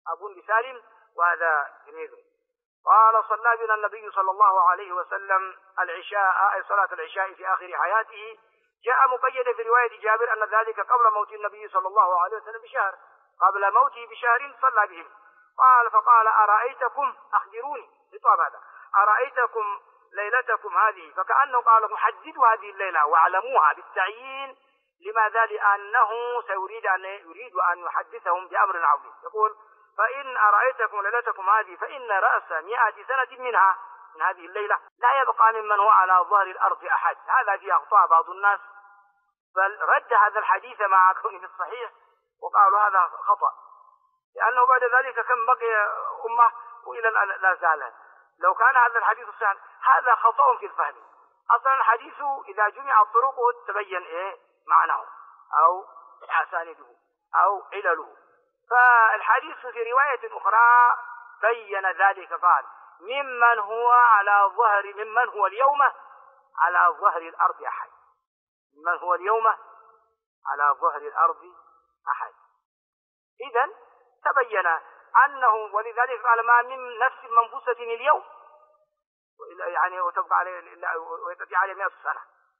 أبو لسالم وهذا تلميذه. قال صلى بنا النبي صلى الله عليه وسلم العشاء، أي صلاة العشاء في آخر حياته. جاء مقيدا في رواية جابر أن ذلك قبل موت النبي صلى الله عليه وسلم بشهر، قبل موته بشهر صلى بهم. فقال أرأيتكم، أخبروني خطاب هذا، أرأيتكم ليلتكم هذه، فكأنه قال لكم حددوا هذه الليلة واعلموها بالتعيين. لماذا؟ لأنه سيريد أن يحدثهم بأمر عظيم. يقول فإن أرأيتكم ليلتكم هذه فإن رأس 100 سنة منها، من هذه الليلة، لا يبقى ممن هو على ظهر الأرض أحد. هذا في أخطاء بعض الناس، بل رد هذا الحديث مع كونه في الصحيح وقالوا هذا خطأ، لأنه بعد ذلك كم بقي أمة وإلى الآن لا زال. لو كان هذا الحديث صحيحا هذا خطأ في الفهم. أصلا الحديث إذا جمع طرقه تبين معناه أو أسانده أو علله. فالحديث في رواية أخرى بين ذلك، قال ممن هو اليوم على ظهر الأرض أحد، ممن هو اليوم على ظهر الأرض أحد. إذن تبين أنه، ولذلك قال ما من نفس منفوسة اليوم يعني وتبقى عليه 100 سنة.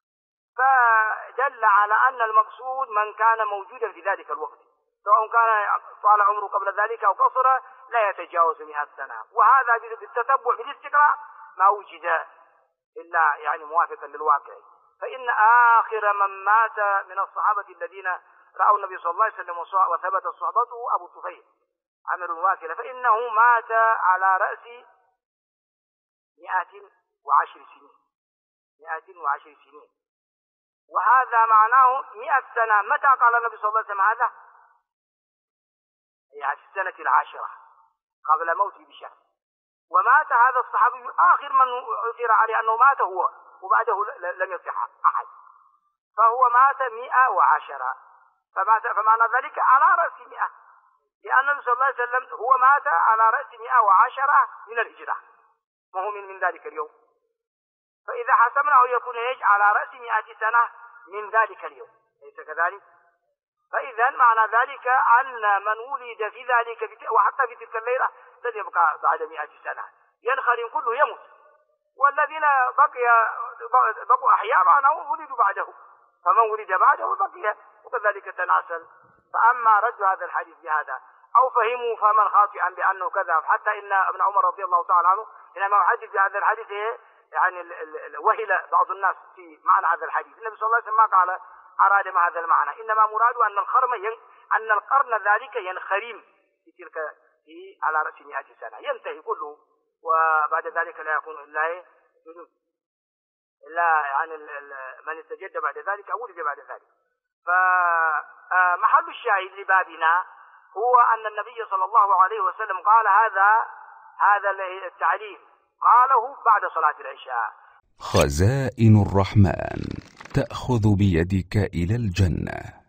فدل على أن المقصود من كان موجودا في ذلك الوقت، سواء كان طال عمره قبل ذلك أو قصر، لا يتجاوز 100 سنة. وهذا بالتتبع بالاستقراء ما وجد إلا يعني موافقا للواقع. فإن آخر من مات من الصحابة الذين رأوا النبي صلى الله عليه وسلم وثبت صحبته أبو طفيل عامر الواكلة، فإنه مات على رأس 110 سنين، 110 سنين. وهذا معناه 100 سنة. متى قال النبي صلى الله عليه وسلم هذا؟ يعني في السنة 10 قبل موته بشهر. ومات هذا الصحابي آخر من أثير عليه أنه مات هو، وبعده لم يصح أحد، فهو مات 110. فمعنى ذلك على رأس 100، لأن النبي صلى الله عليه وسلم هو مات على رأس 110 من الهجرة، وهو من ذلك اليوم. فإذا حسبناه يكون على رأس 100 سنة من ذلك اليوم، ليس كذلك؟ فإذا معنى ذلك أن من ولد في ذلك وحتى في تلك الليلة لن يبقى بعد 100 سنة، ينخرم كله يموت، والذين بقوا أحياء معناه ولدوا بعده، فمن ولد بعده بقي، وكذلك تناسل. فأما رد هذا الحديث بهذا أو فهموا فهما خاطئا بأنه كذا، حتى إن ابن عمر رضي الله تعالى عنه حينما يحدث بهذا الحديث يعني وهل بعض الناس في معنى هذا الحديث. النبي صلى الله عليه وسلم ما قال أراد ما هذا المعنى، إنما مراده أن القرن ذلك ينخرم في تلك على رأس 100 سنة، ينتهي كله، وبعد ذلك لا يكون إلا يعني من استجد بعد ذلك أو ولد بعد ذلك. فمحل الشاهد لبابنا هو أن النبي صلى الله عليه وسلم قال هذا التعليم قاله بعد صلاة العشاء. خزائن الرحمن تأخذ بيدك إلى الجنة.